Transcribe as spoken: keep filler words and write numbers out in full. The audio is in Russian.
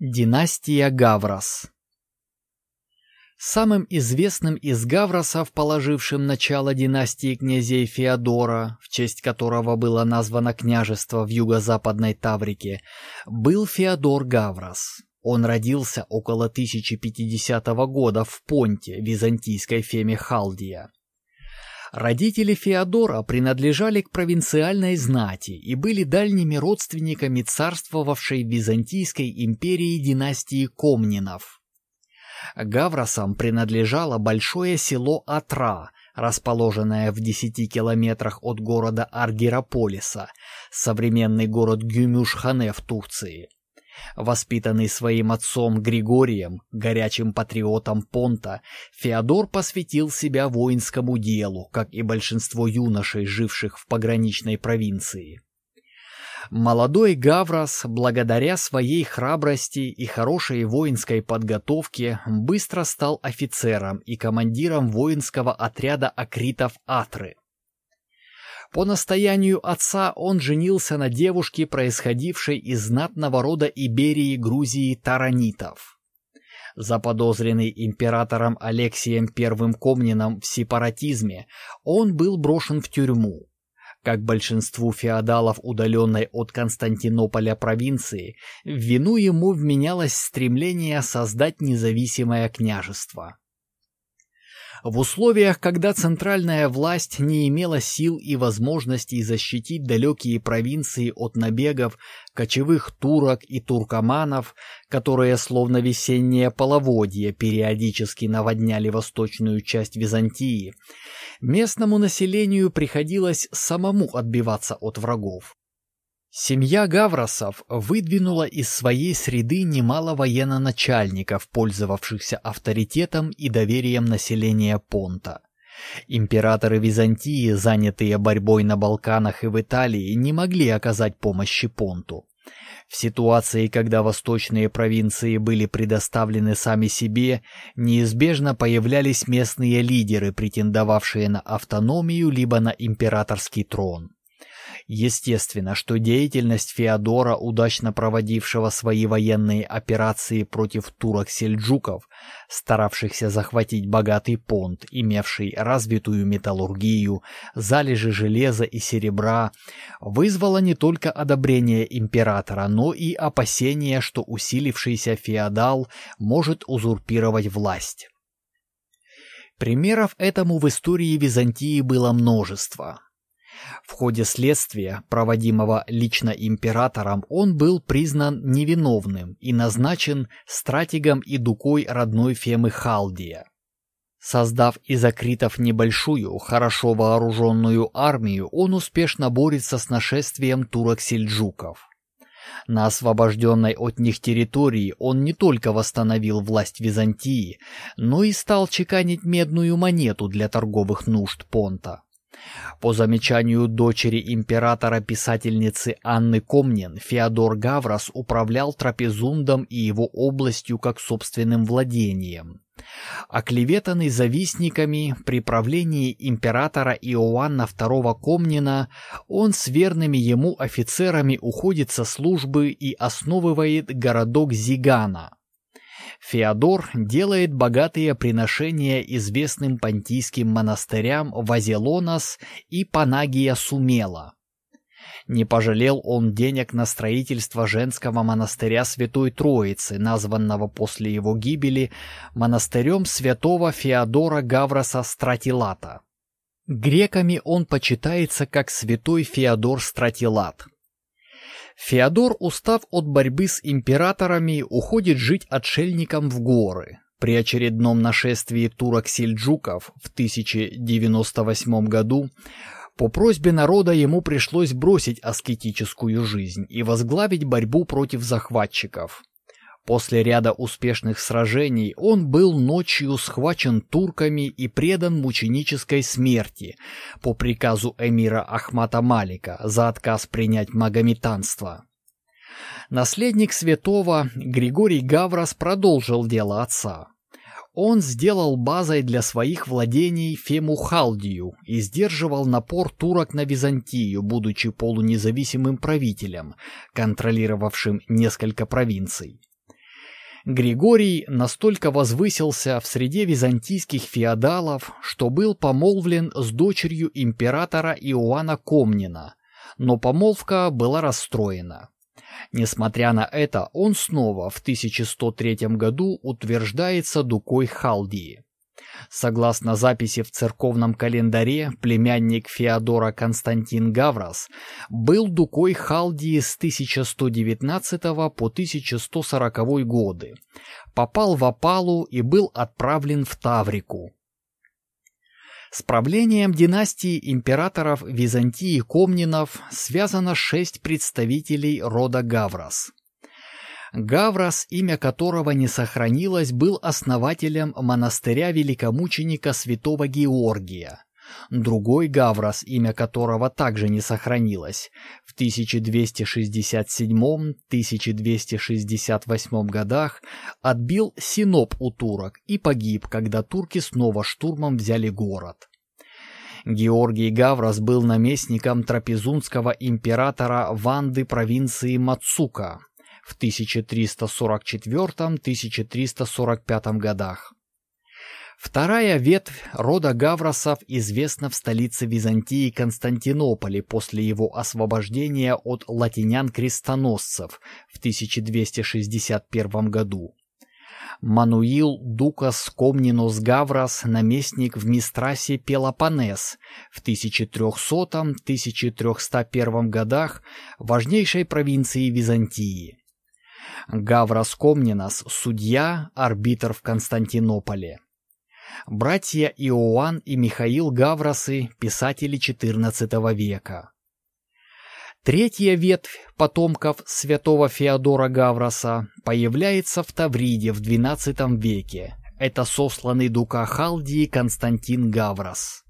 Династия Гаврос. Самым известным из гавросов, положившим начало династии князей Феодора, в честь которого было названо княжество в юго-западной Таврике, был Феодор Гаврос. Он родился около тысяча пятидесятого года в Понте, византийской феме Халдия. Родители Феодора принадлежали к провинциальной знати и были дальними родственниками царствовавшей в Византийской империи династии Комнинов. Гавросам принадлежало большое село Атра, расположенное в десяти километрах от города Аргирополиса, современный город Гюмюш-Хане в Турции. Воспитанный своим отцом Григорием, горячим патриотом Понта, Феодор посвятил себя воинскому делу, как и большинство юношей, живших в пограничной провинции. Молодой Гаврос, благодаря своей храбрости и хорошей воинской подготовке, быстро стал офицером и командиром воинского отряда акритов Атры. По настоянию отца он женился на девушке, происходившей из знатного рода Иберии Грузии таранитов. Заподозренный императором Алексием Первым Комнином в сепаратизме, он был брошен в тюрьму. Как большинству феодалов удаленной от Константинополя провинции, в вину ему вменялось стремление создать независимое княжество. В условиях, когда центральная власть не имела сил и возможностей защитить далекие провинции от набегов кочевых турок и туркоманов, которые, словно весеннее половодье, периодически наводняли восточную часть Византии, местному населению приходилось самому отбиваться от врагов. Семья Гавросов выдвинула из своей среды немало военноначальников, пользовавшихся авторитетом и доверием населения Понта. Императоры Византии, занятые борьбой на Балканах и в Италии, не могли оказать помощи Понту. В ситуации, когда восточные провинции были предоставлены сами себе, неизбежно появлялись местные лидеры, претендовавшие на автономию либо на императорский трон. Естественно, что деятельность Феодора, удачно проводившего свои военные операции против турок-сельджуков, старавшихся захватить богатый Понт, имевший развитую металлургию, залежи железа и серебра, вызвала не только одобрение императора, но и опасение, что усилившийся феодал может узурпировать власть. Примеров этому в истории Византии было множество. В ходе следствия, проводимого лично императором, он был признан невиновным и назначен стратегом и дукой родной фемы Халдия. Создав из акритов небольшую, хорошо вооруженную армию, он успешно борется с нашествием турок-сельджуков. На освобожденной от них территории он не только восстановил власть Византии, но и стал чеканить медную монету для торговых нужд Понта. По замечанию дочери императора-писательницы Анны Комнин, Феодор Гаврос управлял Трапезундом и его областью как собственным владением. Оклеветанный завистниками, при правлении императора Иоанна Второго Комнина, он с верными ему офицерами уходит со службы и основывает городок Зигана. Феодор делает богатые приношения известным понтийским монастырям Вазелонос и Панагия Сумела. Не пожалел он денег на строительство женского монастыря Святой Троицы, названного после его гибели монастырем святого Феодора Гавроса Стратилата. Греками он почитается как святой Феодор Стратилат. Феодор, устав от борьбы с императорами, уходит жить отшельником в горы. При очередном нашествии турок-сельджуков в тысяча девяносто восьмом году по просьбе народа ему пришлось бросить аскетическую жизнь и возглавить борьбу против захватчиков. После ряда успешных сражений он был ночью схвачен турками и предан мученической смерти по приказу эмира Ахмата Малика за отказ принять магометанство. Наследник святого Григорий Гаврос продолжил дело отца. Он сделал базой для своих владений фему Халдию и сдерживал напор турок на Византию, будучи полунезависимым правителем, контролировавшим несколько провинций. Григорий настолько возвысился в среде византийских феодалов, что был помолвлен с дочерью императора Иоанна Комнина, но помолвка была расстроена. Несмотря на это, он снова в тысяча сто третьем году утверждается Дукой Халдии. Согласно записи в церковном календаре, племянник Феодора Константин Гаврас был Дукой Халдии с тысяча сто девятнадцатого по тысяча сто сороковой годы, попал в опалу и был отправлен в Таврику. С правлением династии императоров Византии Комнинов связано шесть представителей рода Гаврас. Гаврас, имя которого не сохранилось, был основателем монастыря великомученика святого Георгия. Другой Гаврас, имя которого также не сохранилось, в тысяча двести шестьдесят седьмом — тысяча двести шестьдесят восьмом годах отбил Синоп у турок и погиб, когда турки снова штурмом взяли город. Георгий Гаврас был наместником трапезунского императора Ванды провинции Мацука в тысяча триста сорок четвёртом — тысяча триста сорок пятом годах. Вторая ветвь рода Гаврасов известна в столице Византии Константинополе после его освобождения от латинян-крестоносцев в тысяча двести шестьдесят первом году. Мануил Дукас Комнинос Гаврас, наместник в Мистрасе Пелопоннес в тысяча трёхсотом — тысяча трёхсот первом годах, важнейшей провинции Византии. Гаврас Комнинос – судья, арбитр в Константинополе. Братья Иоанн и Михаил Гаврасы – писатели четырнадцатого века. Третья ветвь потомков святого Феодора Гавраса появляется в Тавриде в двенадцатом веке. Это сосланный Дука Халдии Константин Гаврас.